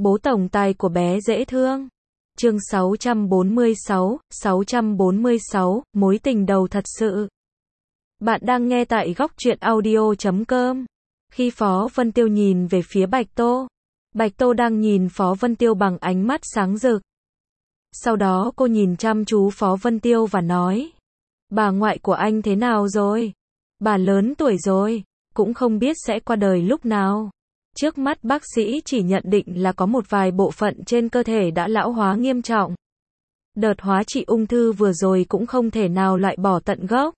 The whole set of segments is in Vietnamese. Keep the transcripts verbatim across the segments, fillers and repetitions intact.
Bố tổng tài của bé dễ thương. Chương sáu trăm bốn mươi sáu, sáu trăm bốn mươi sáu, mối tình đầu thật sự. Bạn đang nghe tại góc truyện audio chấm com. Khi Phó Vân Tiêu nhìn về phía Bạch Tô, Bạch Tô đang nhìn Phó Vân Tiêu bằng ánh mắt sáng rực. Sau đó cô nhìn chăm chú Phó Vân Tiêu và nói: bà ngoại của anh thế nào rồi? Bà lớn tuổi rồi, cũng không biết sẽ qua đời lúc nào. Trước mắt bác sĩ chỉ nhận định là có một vài bộ phận trên cơ thể đã lão hóa nghiêm trọng. Đợt hóa trị ung thư vừa rồi cũng không thể nào loại bỏ tận gốc.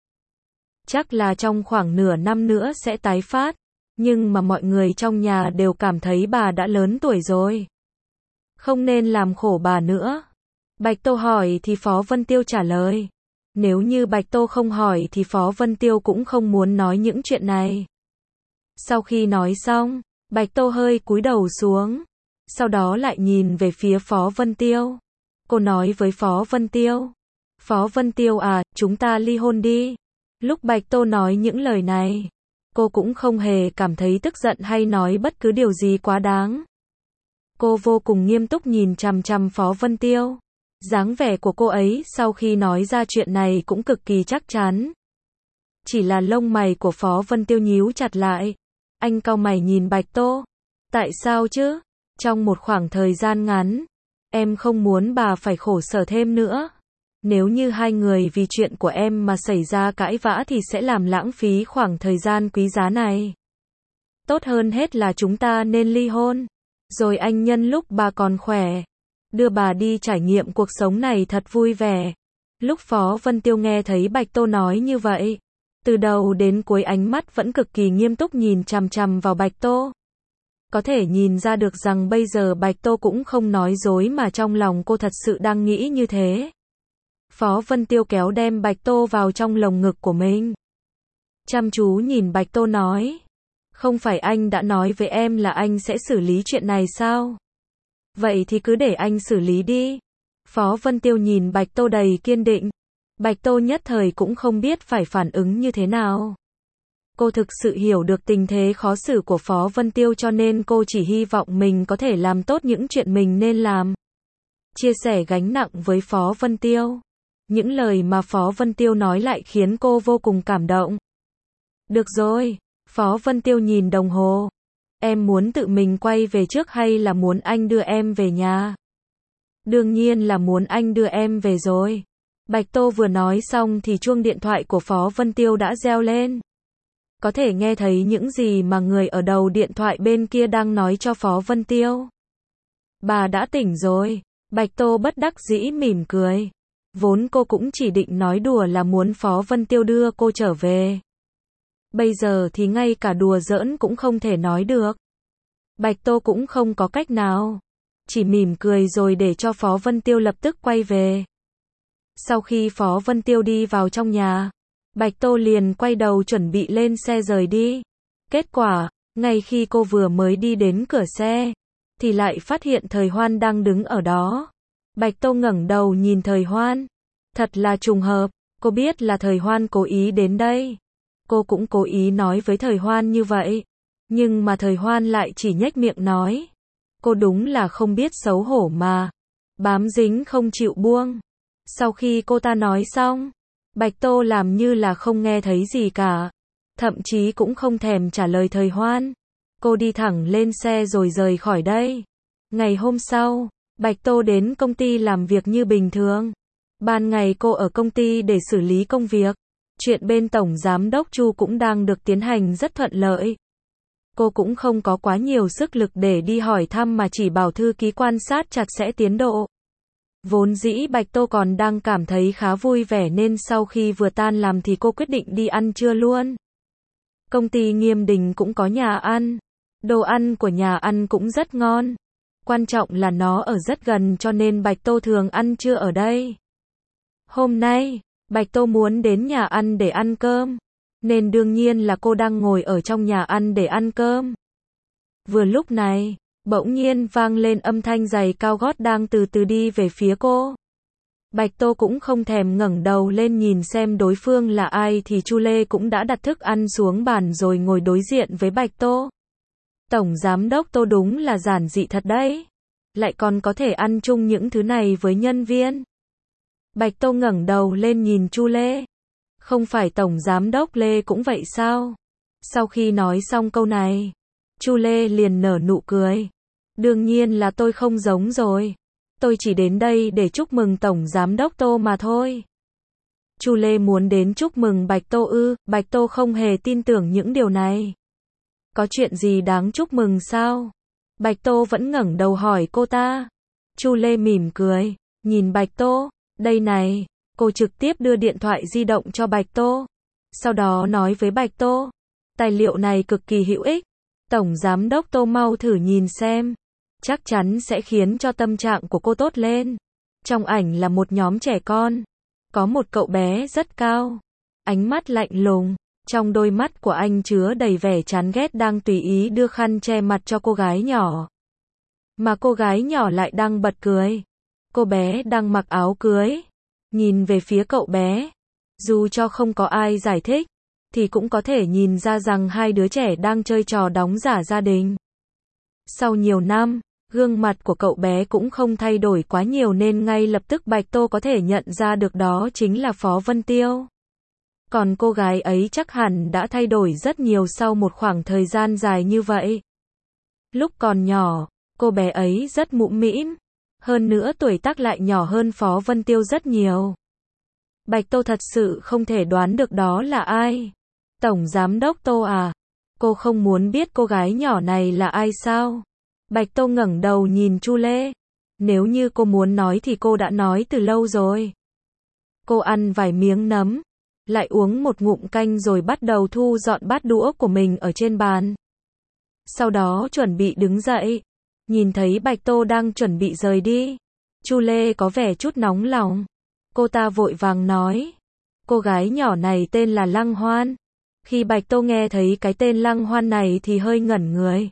Chắc là trong khoảng nửa năm nữa sẽ tái phát. Nhưng mà mọi người trong nhà đều cảm thấy bà đã lớn tuổi rồi, không nên làm khổ bà nữa. Bạch Tô hỏi thì Phó Vân Tiêu trả lời. Nếu như Bạch Tô không hỏi thì Phó Vân Tiêu cũng không muốn nói những chuyện này. Sau khi nói xong, Bạch Tô hơi cúi đầu xuống, sau đó lại nhìn về phía Phó Vân Tiêu. Cô nói với Phó Vân Tiêu: Phó Vân Tiêu à, chúng ta ly hôn đi. Lúc Bạch Tô nói những lời này, cô cũng không hề cảm thấy tức giận hay nói bất cứ điều gì quá đáng. Cô vô cùng nghiêm túc nhìn chằm chằm Phó Vân Tiêu. Dáng vẻ của cô ấy sau khi nói ra chuyện này cũng cực kỳ chắc chắn. Chỉ là lông mày của Phó Vân Tiêu nhíu chặt lại. Anh cau mày nhìn Bạch Tô. Tại sao chứ? Trong một khoảng thời gian ngắn, em không muốn bà phải khổ sở thêm nữa. Nếu như hai người vì chuyện của em mà xảy ra cãi vã thì sẽ làm lãng phí khoảng thời gian quý giá này. Tốt hơn hết là chúng ta nên ly hôn. Rồi anh nhân lúc bà còn khỏe, đưa bà đi trải nghiệm cuộc sống này thật vui vẻ. Lúc Phó Vân Tiêu nghe thấy Bạch Tô nói như vậy, từ đầu đến cuối ánh mắt vẫn cực kỳ nghiêm túc nhìn chằm chằm vào Bạch Tô. Có thể nhìn ra được rằng bây giờ Bạch Tô cũng không nói dối mà trong lòng cô thật sự đang nghĩ như thế. Phó Vân Tiêu kéo đem Bạch Tô vào trong lồng ngực của mình. Chăm chú nhìn Bạch Tô nói: không phải anh đã nói với em là anh sẽ xử lý chuyện này sao? Vậy thì cứ để anh xử lý đi. Phó Vân Tiêu nhìn Bạch Tô đầy kiên định. Bạch Tô nhất thời cũng không biết phải phản ứng như thế nào. Cô thực sự hiểu được tình thế khó xử của Phó Vân Tiêu cho nên cô chỉ hy vọng mình có thể làm tốt những chuyện mình nên làm. Chia sẻ gánh nặng với Phó Vân Tiêu. Những lời mà Phó Vân Tiêu nói lại khiến cô vô cùng cảm động. Được rồi, Phó Vân Tiêu nhìn đồng hồ. Em muốn tự mình quay về trước hay là muốn anh đưa em về nhà? Đương nhiên là muốn anh đưa em về rồi. Bạch Tô vừa nói xong thì chuông điện thoại của Phó Vân Tiêu đã reo lên. Có thể nghe thấy những gì mà người ở đầu điện thoại bên kia đang nói cho Phó Vân Tiêu. Bà đã tỉnh rồi. Bạch Tô bất đắc dĩ mỉm cười. Vốn cô cũng chỉ định nói đùa là muốn Phó Vân Tiêu đưa cô trở về. Bây giờ thì ngay cả đùa giỡn cũng không thể nói được. Bạch Tô cũng không có cách nào. Chỉ mỉm cười rồi để cho Phó Vân Tiêu lập tức quay về. Sau khi Phó Vân Tiêu đi vào trong nhà, Bạch Tô liền quay đầu chuẩn bị lên xe rời đi. Kết quả, ngay khi cô vừa mới đi đến cửa xe, thì lại phát hiện Thời Hoan đang đứng ở đó. Bạch Tô ngẩng đầu nhìn Thời Hoan. Thật là trùng hợp, cô biết là Thời Hoan cố ý đến đây. Cô cũng cố ý nói với Thời Hoan như vậy. Nhưng mà Thời Hoan lại chỉ nhếch miệng nói: cô đúng là không biết xấu hổ mà. Bám dính không chịu buông. Sau khi cô ta nói xong, Bạch Tô làm như là không nghe thấy gì cả. Thậm chí cũng không thèm trả lời Thời Hoan. Cô đi thẳng lên xe rồi rời khỏi đây. Ngày hôm sau, Bạch Tô đến công ty làm việc như bình thường. Ban ngày cô ở công ty để xử lý công việc. Chuyện bên Tổng Giám đốc Chu cũng đang được tiến hành rất thuận lợi. Cô cũng không có quá nhiều sức lực để đi hỏi thăm mà chỉ bảo thư ký quan sát chặt chẽ tiến độ. Vốn dĩ Bạch Tô còn đang cảm thấy khá vui vẻ nên sau khi vừa tan làm thì cô quyết định đi ăn trưa luôn. Công ty Nghiêm Đình cũng có nhà ăn. Đồ ăn của nhà ăn cũng rất ngon. Quan trọng là nó ở rất gần cho nên Bạch Tô thường ăn trưa ở đây. Hôm nay, Bạch Tô muốn đến nhà ăn để ăn cơm. Nên đương nhiên là cô đang ngồi ở trong nhà ăn để ăn cơm. Vừa lúc này, bỗng nhiên vang lên âm thanh giày cao gót đang từ từ đi về phía cô. Bạch Tô cũng không thèm ngẩng đầu lên nhìn xem đối phương là ai thì Chu Lê cũng đã đặt thức ăn xuống bàn rồi ngồi đối diện với Bạch Tô. Tổng Giám đốc Tô đúng là giản dị thật đấy. lại còn có thể ăn chung những thứ này với nhân viên. Bạch Tô ngẩng đầu lên nhìn Chu Lê. Không phải Tổng Giám đốc Lê cũng vậy sao? Sau khi nói xong câu này, Chu Lê liền nở nụ cười. Đương nhiên là tôi không giống rồi. Tôi chỉ đến đây để chúc mừng Tổng Giám đốc Tô mà thôi. Chu Lê muốn đến chúc mừng Bạch Tô ư? Bạch Tô không hề tin tưởng những điều này. Có chuyện gì đáng chúc mừng sao? Bạch Tô vẫn ngẩng đầu hỏi cô ta. Chu Lê mỉm cười, nhìn Bạch Tô, đây này, cô trực tiếp đưa điện thoại di động cho Bạch Tô. Sau đó nói với Bạch Tô, tài liệu này cực kỳ hữu ích. Tổng Giám đốc Tô mau thử nhìn xem. Chắc chắn sẽ khiến cho tâm trạng của cô tốt lên. Trong ảnh là một nhóm trẻ con. Có một cậu bé rất cao. Ánh mắt lạnh lùng. Trong đôi mắt của anh chứa đầy vẻ chán ghét đang tùy ý đưa khăn che mặt cho cô gái nhỏ. Mà cô gái nhỏ lại đang bật cười. Cô bé đang mặc áo cưới. Nhìn về phía cậu bé. Dù cho không có ai giải thích, thì cũng có thể nhìn ra rằng hai đứa trẻ đang chơi trò đóng giả gia đình. Sau nhiều năm, gương mặt của cậu bé cũng không thay đổi quá nhiều nên ngay lập tức Bạch Tô có thể nhận ra được đó chính là Phó Vân Tiêu. Còn cô gái ấy chắc hẳn đã thay đổi rất nhiều sau một khoảng thời gian dài như vậy. Lúc còn nhỏ, cô bé ấy rất mũm mĩm. Hơn nữa tuổi tác lại nhỏ hơn Phó Vân Tiêu rất nhiều. Bạch Tô thật sự không thể đoán được đó là ai. Tổng Giám đốc Tô à? Cô không muốn biết cô gái nhỏ này là ai sao? Bạch Tô ngẩng đầu nhìn Chu Lê. Nếu như cô muốn nói thì cô đã nói từ lâu rồi. Cô ăn vài miếng nấm, lại uống một ngụm canh rồi bắt đầu thu dọn bát đũa của mình ở trên bàn. Sau đó chuẩn bị đứng dậy. Nhìn thấy Bạch Tô đang chuẩn bị rời đi, Chu Lê có vẻ chút nóng lòng. Cô ta vội vàng nói. Cô gái nhỏ này tên là Lăng Hoan. Khi Bạch Tô nghe thấy cái tên Lăng Hoan này thì hơi ngẩn người.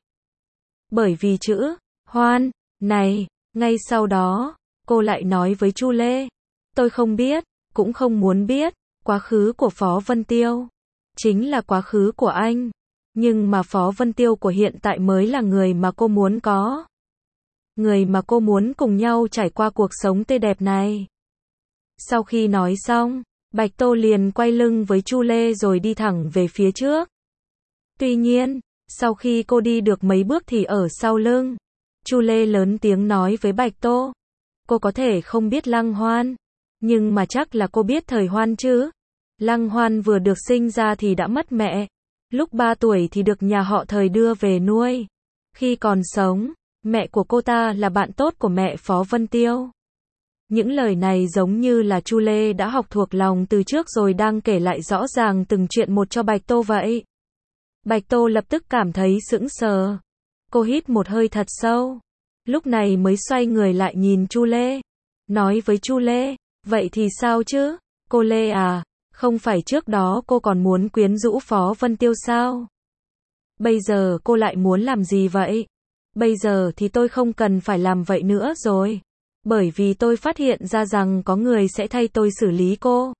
Bởi vì chữ Hoan này, ngay sau đó, cô lại nói với Chu Lê. Tôi không biết, cũng không muốn biết, quá khứ của Phó Vân Tiêu. Chính là quá khứ của anh. Nhưng mà Phó Vân Tiêu của hiện tại mới là người mà cô muốn có. Người mà cô muốn cùng nhau trải qua cuộc sống tươi đẹp này. Sau khi nói xong, Bạch Tô liền quay lưng với Chu Lê rồi đi thẳng về phía trước. Tuy nhiên, sau khi cô đi được mấy bước thì ở sau lưng, Chu Lê lớn tiếng nói với Bạch Tô. Cô có thể không biết Lăng Hoan, nhưng mà chắc là cô biết Thời Hoan chứ. Lăng Hoan vừa được sinh ra thì đã mất mẹ. Lúc ba tuổi thì được nhà họ Thời đưa về nuôi. Khi còn sống, mẹ của cô ta là bạn tốt của mẹ Phó Vân Tiêu. Những lời này giống như là Chu Lê đã học thuộc lòng từ trước rồi đang kể lại rõ ràng từng chuyện một cho Bạch Tô vậy. Bạch Tô lập tức cảm thấy sững sờ. Cô hít một hơi thật sâu. Lúc này mới xoay người lại nhìn Chu Lê. Nói với Chu Lê, vậy thì sao chứ? Cô Lê à, không phải trước đó cô còn muốn quyến rũ Phó Vân Tiêu sao? Bây giờ cô lại muốn làm gì vậy? Bây giờ thì tôi không cần phải làm vậy nữa rồi. Bởi vì tôi phát hiện ra rằng có người sẽ thay tôi xử lý cô.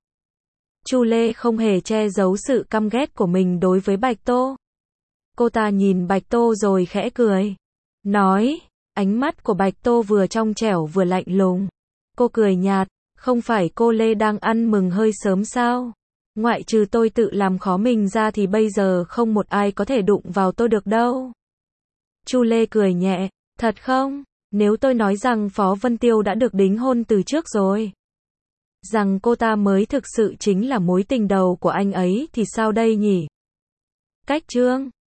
Chu Lê không hề che giấu sự căm ghét của mình đối với Bạch Tô. Cô ta nhìn Bạch Tô rồi khẽ cười. Nói, ánh mắt của Bạch Tô vừa trong trẻo vừa lạnh lùng. Cô cười nhạt, không phải cô Lê đang ăn mừng hơi sớm sao? Ngoại trừ tôi tự làm khó mình ra thì bây giờ không một ai có thể đụng vào tôi được đâu. Chu Lê cười nhẹ, thật không? Nếu tôi nói rằng Phó Vân Tiêu đã được đính hôn từ trước rồi, rằng cô ta mới thực sự chính là mối tình đầu của anh ấy thì sao đây nhỉ? Cách chương